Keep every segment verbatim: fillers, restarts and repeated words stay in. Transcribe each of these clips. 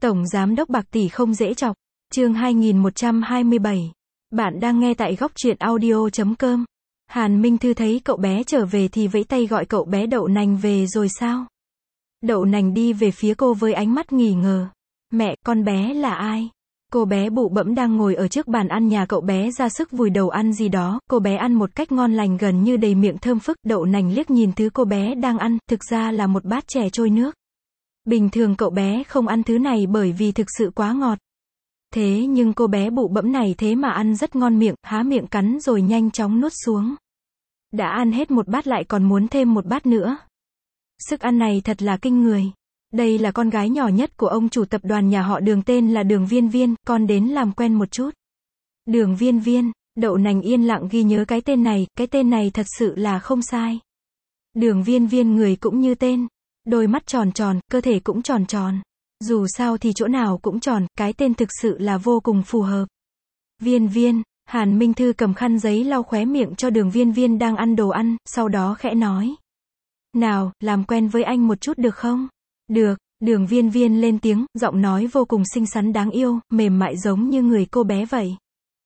Tổng Giám đốc bạc tỷ không dễ chọc. Chương hai nghìn một trăm hai mươi bảy. Bạn đang nghe tại góc truyện audio chấm com. Hàn Minh Thư thấy cậu bé trở về thì vẫy tay gọi cậu bé Đậu Nành về rồi sao? Đậu Nành đi về phía cô với ánh mắt nghi ngờ. Mẹ, con bé là ai? Cô bé bụ bẫm đang ngồi ở trước bàn ăn nhà cậu bé ra sức vùi đầu ăn gì đó, cô bé ăn một cách ngon lành gần như đầy miệng thơm phức. Đậu Nành liếc nhìn thứ cô bé đang ăn, thực ra là một bát chè trôi nước. Bình thường cậu bé không ăn thứ này bởi vì thực sự quá ngọt. Thế nhưng cô bé bụ bẫm này thế mà ăn rất ngon miệng, há miệng cắn rồi nhanh chóng nuốt xuống. Đã ăn hết một bát lại còn muốn thêm một bát nữa. Sức ăn này thật là kinh người. Đây là con gái nhỏ nhất của ông chủ tập đoàn nhà họ Đường, tên là Đường Viên Viên, con đến làm quen một chút. Đường Viên Viên, Đậu Nành yên lặng ghi nhớ cái tên này, cái tên này thật sự là không sai. Đường Viên Viên người cũng như tên. Đôi mắt tròn tròn, cơ thể cũng tròn tròn. Dù sao thì chỗ nào cũng tròn, cái tên thực sự là vô cùng phù hợp. Viên Viên, Hàn Minh Thư cầm khăn giấy lau khóe miệng cho Đường Viên Viên đang ăn đồ ăn, sau đó khẽ nói. Nào, làm quen với anh một chút được không? Được, Đường Viên Viên lên tiếng, giọng nói vô cùng xinh xắn đáng yêu, mềm mại giống như người cô bé vậy.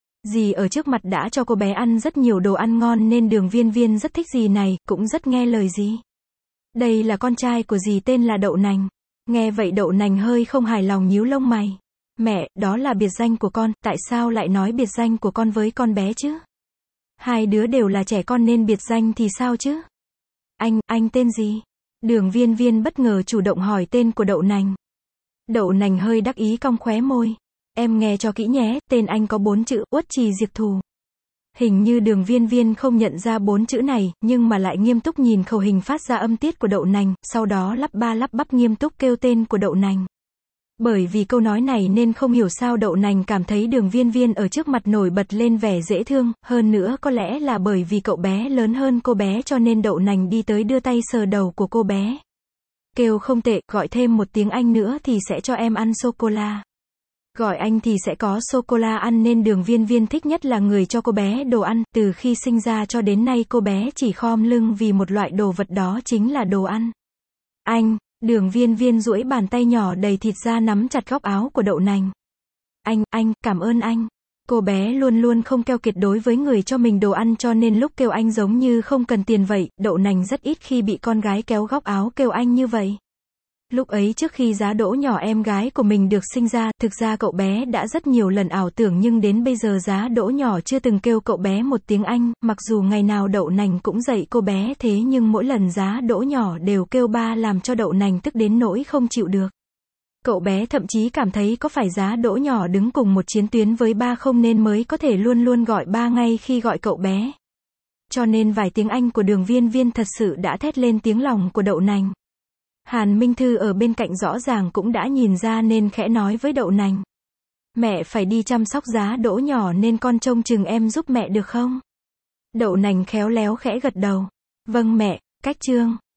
Dì ở trước mặt đã cho cô bé ăn rất nhiều đồ ăn ngon nên Đường Viên Viên rất thích dì này, cũng rất nghe lời dì. Đây là con trai của dì tên là Đậu Nành. Nghe vậy Đậu Nành hơi không hài lòng nhíu lông mày. Mẹ, đó là biệt danh của con, tại sao lại nói biệt danh của con với con bé chứ? Hai đứa đều là trẻ con nên biệt danh thì sao chứ? Anh, anh tên gì? Đường Viên Viên bất ngờ chủ động hỏi tên của Đậu Nành. Đậu Nành hơi đắc ý cong khóe môi. Em nghe cho kỹ nhé, tên anh có bốn chữ, Uất Trì Diệp Thù. Hình như Đường Viên Viên không nhận ra bốn chữ này, nhưng mà lại nghiêm túc nhìn khẩu hình phát ra âm tiết của Đậu Nành, sau đó lắp ba lắp bắp nghiêm túc kêu tên của Đậu Nành. Bởi vì câu nói này nên không hiểu sao Đậu Nành cảm thấy Đường Viên Viên ở trước mặt nổi bật lên vẻ dễ thương, hơn nữa có lẽ là bởi vì cậu bé lớn hơn cô bé cho nên Đậu Nành đi tới đưa tay sờ đầu của cô bé. Kêu không tệ, gọi thêm một tiếng Anh nữa thì sẽ cho em ăn sô-cô-la. Gọi anh thì sẽ có sô-cô-la ăn nên Đường Viên Viên thích nhất là người cho cô bé đồ ăn, từ khi sinh ra cho đến nay cô bé chỉ khom lưng vì một loại đồ vật đó chính là đồ ăn. Anh, Đường Viên Viên duỗi bàn tay nhỏ đầy thịt ra nắm chặt góc áo của Đậu Nành. Anh, anh, cảm ơn anh. Cô bé luôn luôn không keo kiệt đối với người cho mình đồ ăn cho nên lúc kêu anh giống như không cần tiền vậy, Đậu Nành rất ít khi bị con gái kéo góc áo kêu anh như vậy. Lúc ấy trước khi Giá Đỗ nhỏ em gái của mình được sinh ra, thực ra cậu bé đã rất nhiều lần ảo tưởng nhưng đến bây giờ Giá Đỗ nhỏ chưa từng kêu cậu bé một tiếng Anh, mặc dù ngày nào Đậu Nành cũng dạy cô bé thế nhưng mỗi lần Giá Đỗ nhỏ đều kêu ba làm cho Đậu Nành tức đến nỗi không chịu được. Cậu bé thậm chí cảm thấy có phải Giá Đỗ nhỏ đứng cùng một chiến tuyến với ba không nên mới có thể luôn luôn gọi ba ngay khi gọi cậu bé. Cho nên vài tiếng Anh của Đường Viên Viên thật sự đã thét lên tiếng lòng của Đậu Nành. Hàn Minh Thư ở bên cạnh rõ ràng cũng đã nhìn ra nên khẽ nói với Đậu Nành. Mẹ phải đi chăm sóc Giá Đỗ nhỏ nên con trông chừng em giúp mẹ được không? Đậu Nành khéo léo khẽ gật đầu. Vâng mẹ, cách chương.